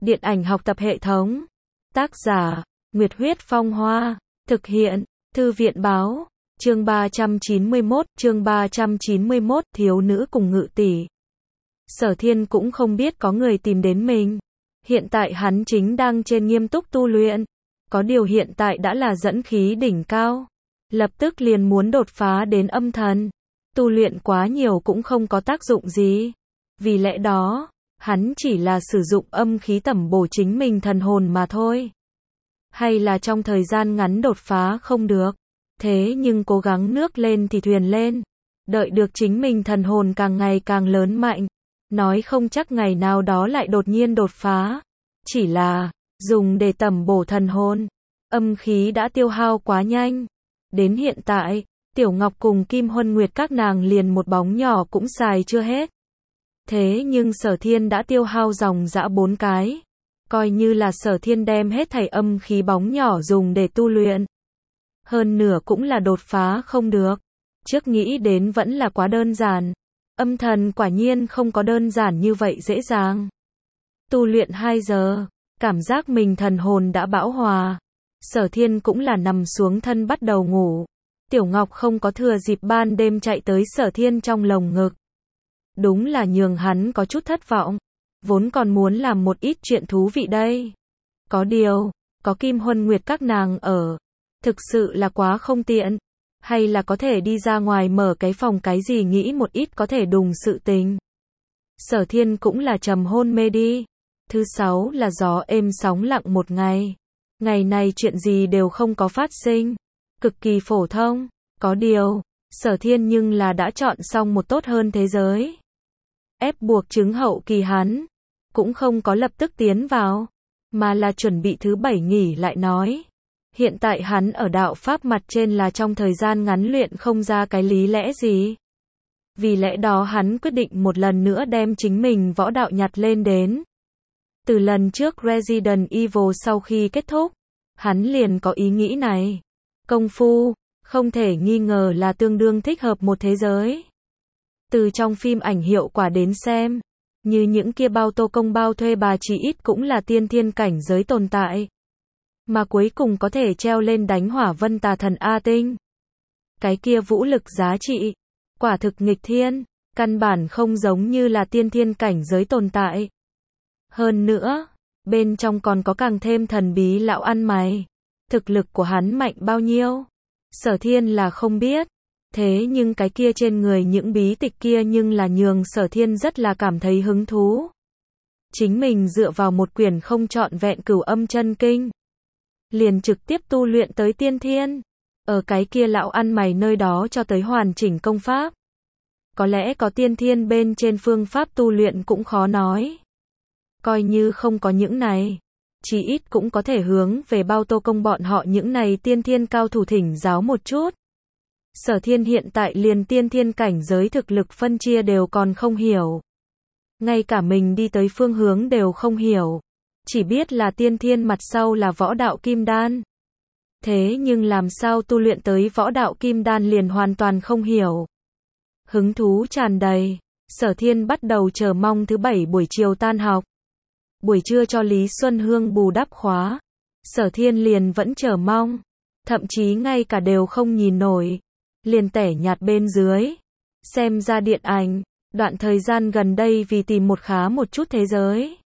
Điện ảnh học tập hệ thống. Tác giả, Nguyệt Huyết Phong Hoa. Thực hiện, Thư viện Báo. Chương 391, thiếu nữ cùng ngự tỷ. Sở Thiên cũng không biết có người tìm đến mình. Hiện tại hắn chính đang trên nghiêm túc tu luyện. Có điều hiện tại đã là dẫn khí đỉnh cao. Lập tức liền muốn đột phá đến âm thần. Tu luyện quá nhiều cũng không có tác dụng gì. Vì lẽ đó, hắn chỉ là sử dụng âm khí tẩm bổ chính mình thần hồn mà thôi. Hay là trong thời gian ngắn đột phá không được. Thế nhưng cố gắng nước lên thì thuyền lên. Đợi được chính mình thần hồn càng ngày càng lớn mạnh. Nói không chắc ngày nào đó lại đột nhiên đột phá. Chỉ là, dùng để tẩm bổ thần hồn. Âm khí đã tiêu hao quá nhanh. Đến hiện tại, Tiểu Ngọc cùng Kim Huân Nguyệt các nàng liền một bóng nhỏ cũng xài chưa hết. Thế nhưng Sở Thiên đã tiêu hao dòng dã 4 cái. Coi như là Sở Thiên đem hết thảy âm khí bóng nhỏ dùng để tu luyện. Hơn nửa cũng là đột phá không được. Trước nghĩ đến vẫn là quá đơn giản. Âm thần quả nhiên không có đơn giản như vậy dễ dàng. Tu luyện 2 giờ, cảm giác mình thần hồn đã bão hòa. Sở Thiên cũng là nằm xuống thân bắt đầu ngủ. Tiểu Ngọc không có thừa dịp ban đêm chạy tới Sở Thiên trong lồng ngực. Đúng là nhường hắn có chút thất vọng. Vốn còn muốn làm một ít chuyện thú vị đây. Có điều, có Kim Huân Nguyệt các nàng ở. Thực sự là quá không tiện. Hay là có thể đi ra ngoài mở cái phòng cái gì nghĩ một ít có thể đùng sự tình. Sở Thiên cũng là trầm hôn mê đi. Thứ 6 là gió êm sóng lặng một ngày. Ngày này chuyện gì đều không có phát sinh. Cực kỳ phổ thông. Có điều, Sở Thiên nhưng là đã chọn xong một tốt hơn thế giới. Ép buộc chứng hậu kỳ hắn. Cũng không có lập tức tiến vào. Mà là chuẩn bị thứ 7 nghỉ lại nói. Hiện tại hắn ở đạo pháp mặt trên là trong thời gian ngắn luyện không ra cái lý lẽ gì. Vì lẽ đó hắn quyết định một lần nữa đem chính mình võ đạo nhặt lên đến. Từ lần trước Resident Evil sau khi kết thúc, hắn liền có ý nghĩ này. Công phu, không thể nghi ngờ là tương đương thích hợp một thế giới. Từ trong phim ảnh hiệu quả đến xem, như những kia bao tô công bao thuê bà chỉ ít cũng là tiên thiên cảnh giới tồn tại. Mà cuối cùng có thể treo lên đánh hỏa vân tà thần A Tinh. Cái kia vũ lực giá trị, quả thực nghịch thiên, căn bản không giống như là tiên thiên cảnh giới tồn tại. Hơn nữa, bên trong còn có càng thêm thần bí lão ăn mày. Thực lực của hắn mạnh bao nhiêu? Sở Thiên là không biết. Thế nhưng cái kia trên người những bí tịch kia nhưng là nhường Sở Thiên rất là cảm thấy hứng thú. Chính mình dựa vào một quyển không trọn vẹn Cửu Âm Chân Kinh. Liền trực tiếp tu luyện tới tiên thiên. Ở cái kia lão ăn mày nơi đó cho tới hoàn chỉnh công pháp. Có lẽ có tiên thiên bên trên phương pháp tu luyện cũng khó nói. Coi như không có những này. Chỉ ít cũng có thể hướng về bao tô công bọn họ những này tiên thiên cao thủ thỉnh giáo một chút. Sở Thiên hiện tại liền tiên thiên cảnh giới thực lực phân chia đều còn không hiểu. Ngay cả mình đi tới phương hướng đều không hiểu. Chỉ biết là tiên thiên mặt sau là võ đạo kim đan. Thế nhưng làm sao tu luyện tới võ đạo kim đan liền hoàn toàn không hiểu. Hứng thú tràn đầy, Sở Thiên bắt đầu chờ mong thứ 7 buổi chiều tan học. Buổi trưa cho Lý Xuân Hương bù đắp khóa. Sở Thiên liền vẫn chờ mong. Thậm chí ngay cả đều không nhìn nổi. Liền tẻ nhạt bên dưới. Xem ra điện ảnh. Đoạn thời gian gần đây vì tìm một khá một chút thế giới.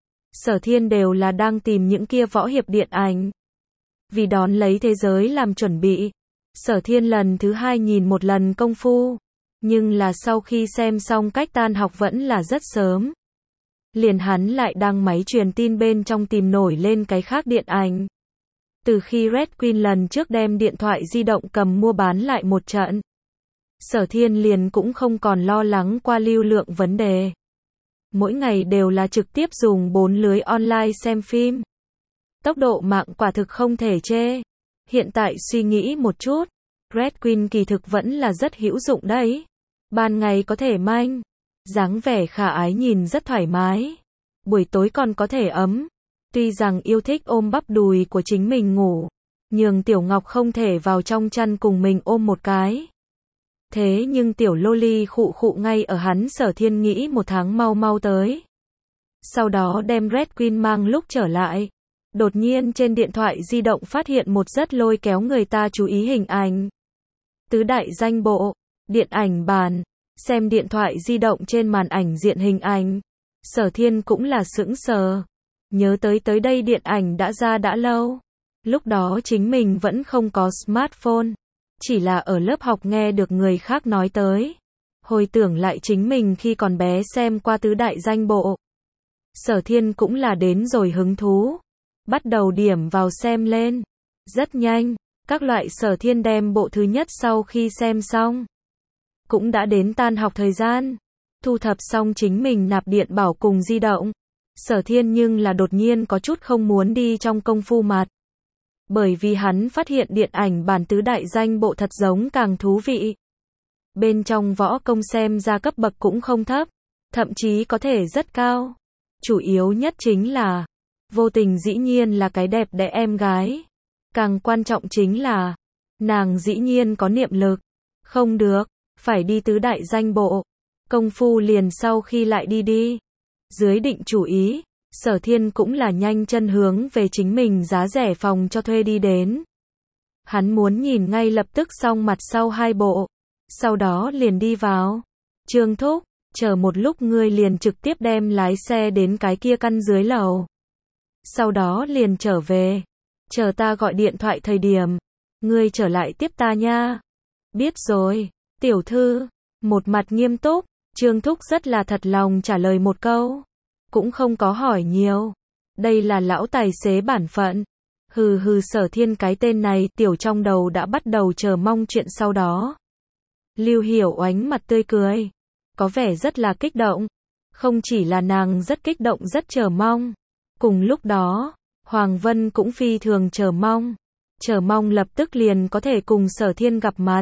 Sở Thiên đều là đang tìm những kia võ hiệp điện ảnh. Vì đón lấy thế giới làm chuẩn bị. Sở Thiên lần thứ 2 nhìn một lần công phu. Nhưng là sau khi xem xong cách tan học vẫn là rất sớm. Liền hắn lại đăng máy truyền tin bên trong tìm nổi lên cái khác điện ảnh. Từ khi Red Queen lần trước đem điện thoại di động cầm mua bán lại một trận. Sở Thiên liền cũng không còn lo lắng qua lưu lượng vấn đề. Mỗi ngày đều là trực tiếp dùng 4 lưới online xem phim. Tốc độ mạng quả thực không thể chê. Hiện tại suy nghĩ một chút, Red Queen kỳ thực vẫn là rất hữu dụng đấy. Ban ngày có thể manh, dáng vẻ khả ái nhìn rất thoải mái. Buổi tối còn có thể ấm. Tuy rằng yêu thích ôm bắp đùi của chính mình ngủ, nhường Tiểu Ngọc không thể vào trong chăn cùng mình ôm một cái. Thế nhưng tiểu loli khụ khụ ngay ở hắn Sở Thiên nghĩ một tháng mau mau tới. sau đó đem Red Queen mang lúc trở lại. Đột nhiên trên điện thoại di động phát hiện một rất lôi kéo người ta chú ý hình ảnh. Tứ đại danh bộ, điện ảnh bàn, xem điện thoại di động trên màn ảnh diện hình ảnh. Sở Thiên cũng là sững sờ. Nhớ tới đây điện ảnh đã ra đã lâu. Lúc đó chính mình vẫn không có smartphone. Chỉ là ở lớp học nghe được người khác nói tới. Hồi tưởng lại chính mình khi còn bé xem qua tứ đại danh bộ. Sở Thiên cũng là đến rồi hứng thú. Bắt đầu điểm vào xem lên. Rất nhanh, các loại Sở Thiên đem bộ thứ nhất sau khi xem xong. Cũng đã đến tan học thời gian. Thu thập xong chính mình nạp điện bảo cùng di động. Sở Thiên nhưng là đột nhiên có chút không muốn đi trong công phu mặt. Bởi vì hắn phát hiện điện ảnh bản tứ đại danh bộ thật giống càng thú vị. Bên trong võ công xem ra cấp bậc cũng không thấp, thậm chí có thể rất cao. Chủ yếu nhất chính là, vô tình dĩ nhiên là cái đẹp đẽ em gái. Càng quan trọng chính là, nàng dĩ nhiên có niệm lực. Không được, phải đi tứ đại danh bộ. Công phu liền sau khi lại đi. Dưới định chủ ý, Sở Thiên cũng là nhanh chân hướng về chính mình giá rẻ phòng cho thuê đi đến. Hắn muốn nhìn ngay lập tức xong mặt sau hai bộ. Sau đó liền đi vào. Trương thúc, chờ một lúc ngươi liền trực tiếp đem lái xe đến cái kia căn dưới lầu. Sau đó liền trở về. Chờ ta gọi điện thoại thời điểm. Ngươi trở lại tiếp ta nha. Biết rồi, tiểu thư. Một mặt nghiêm túc, Trương thúc rất là thật lòng trả lời một câu. Cũng không có hỏi nhiều. Đây là lão tài xế bản phận. Hừ Sở Thiên cái tên này tiểu trong đầu đã bắt đầu chờ mong chuyện sau đó. Lưu Hiểu Oánh mặt tươi cười. Có vẻ rất là kích động. Không chỉ là nàng rất kích động rất chờ mong. Cùng lúc đó, Hoàng Vân cũng phi thường chờ mong. Chờ mong lập tức liền có thể cùng Sở Thiên gặp mặt.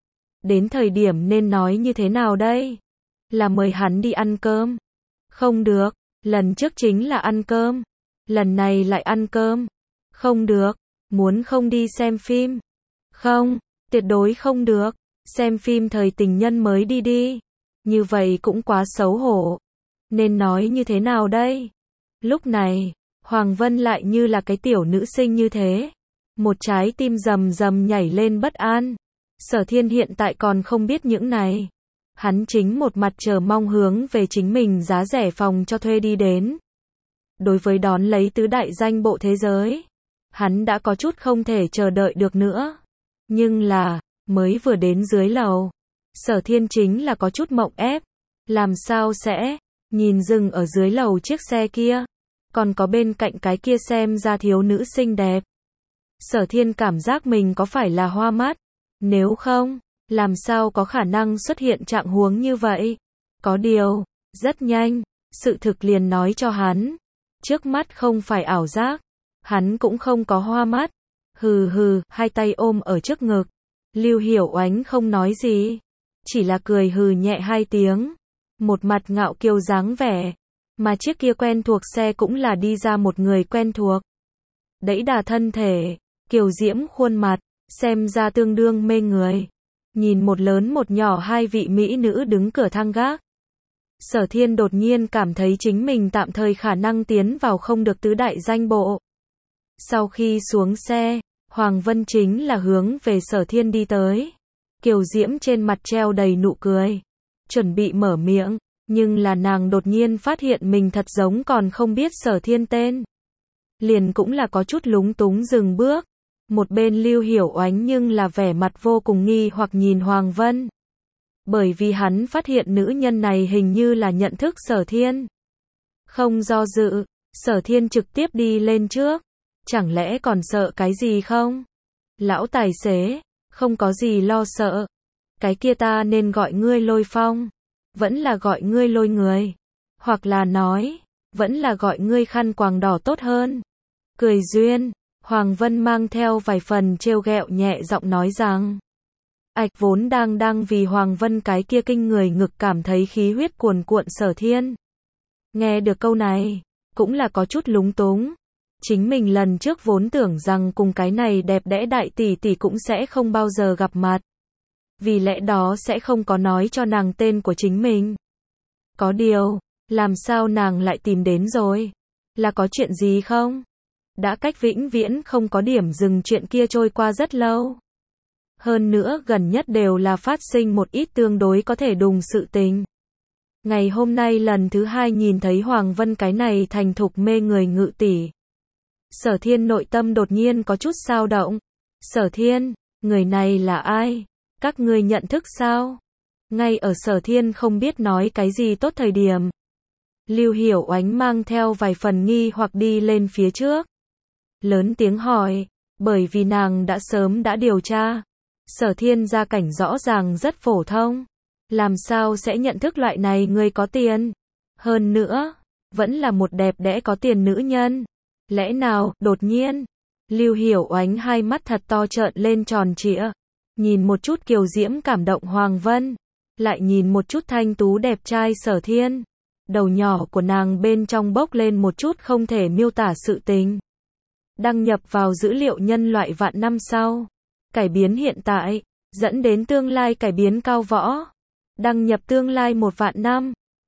Đến thời điểm nên nói như thế nào đây? Là mời hắn đi ăn cơm? Không được. Lần trước chính là ăn cơm. Lần này lại ăn cơm. Không được. Muốn không đi xem phim? Không. Tuyệt đối không được. Xem phim thời tình nhân mới đi. Như vậy cũng quá xấu hổ. Nên nói như thế nào đây? Lúc này, Hoàng Vân lại như là cái tiểu nữ sinh như thế. Một trái tim rầm rầm nhảy lên bất an. Sở Thiên hiện tại còn không biết những này. Hắn chính một mặt chờ mong hướng về chính mình giá rẻ phòng cho thuê đi đến. Đối với đón lấy tứ đại danh bộ thế giới, hắn đã có chút không thể chờ đợi được nữa. Nhưng là, mới vừa đến dưới lầu, Sở Thiên chính là có chút mộng ép. Làm sao sẽ, nhìn dừng ở dưới lầu chiếc xe kia, còn có bên cạnh cái kia xem ra thiếu nữ xinh đẹp. Sở Thiên cảm giác mình có phải là hoa mắt, nếu không, làm sao có khả năng xuất hiện trạng huống như vậy. Có điều, rất nhanh, sự thực liền nói cho hắn, trước mắt không phải ảo giác, hắn cũng không có hoa mắt. Hừ, hai tay ôm ở trước ngực. Lưu Hiểu Oánh không nói gì, chỉ là cười hừ nhẹ hai tiếng, một mặt ngạo kiêu dáng vẻ. Mà chiếc kia quen thuộc xe cũng là đi ra một người quen thuộc. Đẫy đà thân thể, kiều diễm khuôn mặt, xem ra tương đương mê người. Nhìn một lớn một nhỏ hai vị mỹ nữ đứng cửa thang gác. Sở Thiên đột nhiên cảm thấy chính mình tạm thời khả năng tiến vào không được tứ đại danh bộ. Sau khi xuống xe, Hoàng Vân chính là hướng về Sở Thiên đi tới. Kiều diễm trên mặt treo đầy nụ cười. Chuẩn bị mở miệng, nhưng là nàng đột nhiên phát hiện mình thật giống còn không biết Sở Thiên tên. Liền cũng là có chút lúng túng dừng bước. Một bên Lưu Hiểu Oánh nhưng là vẻ mặt vô cùng nghi hoặc nhìn Hoàng Vân. Bởi vì hắn phát hiện nữ nhân này hình như là nhận thức Sở Thiên. Không do dự, Sở Thiên trực tiếp đi lên trước. Chẳng lẽ còn sợ cái gì không? Lão tài xế, không có gì lo sợ. Cái kia ta nên gọi ngươi Lôi Phong, vẫn là gọi ngươi Lôi Người, hoặc là nói, vẫn là gọi ngươi Khăn Quàng Đỏ tốt hơn. Cười duyên, Hoàng Vân mang theo vài phần trêu ghẹo nhẹ giọng nói rằng. Ạch vốn đang vì Hoàng Vân cái kia kinh người ngực cảm thấy khí huyết cuồn cuộn. Sở Thiên nghe được câu này, cũng là có chút lúng túng. Chính mình lần trước vốn tưởng rằng cùng cái này đẹp đẽ đại tỷ tỷ cũng sẽ không bao giờ gặp mặt. Vì lẽ đó sẽ không có nói cho nàng tên của chính mình. Có điều, Làm sao nàng lại tìm đến rồi? Là có chuyện gì không? Đã cách vĩnh viễn không có điểm dừng chuyện kia trôi qua rất lâu. Hơn nữa gần nhất đều là phát sinh một ít tương đối có thể đùng sự tình. Ngày hôm nay lần thứ hai nhìn thấy Hoàng Vân cái này thành thục mê người ngự tỷ. Sở Thiên nội tâm đột nhiên có chút xao động. Sở Thiên, người này là ai? Các ngươi nhận thức sao? Ngay ở Sở Thiên không biết nói cái gì tốt thời điểm. Lưu Hiểu Oánh mang theo vài phần nghi hoặc đi lên phía trước. Lớn tiếng hỏi, bởi vì nàng đã sớm đã điều tra. Sở Thiên gia cảnh rõ ràng rất phổ thông. Làm sao sẽ nhận thức loại này người có tiền? Hơn nữa, vẫn là một đẹp đẽ có tiền nữ nhân. Lẽ nào, đột nhiên, Lưu Hiểu Oánh hai mắt thật to trợn lên tròn trịa. Nhìn một chút kiều diễm cảm động Hoàng Vân. Lại nhìn một chút thanh tú đẹp trai Sở Thiên. Đầu nhỏ của nàng bên trong bốc lên một chút không thể miêu tả sự tình. Đăng nhập vào dữ liệu nhân loại vạn năm sau. Cải biến hiện tại, dẫn đến tương lai cải biến cao võ. Đăng nhập tương lai 1 vạn năm.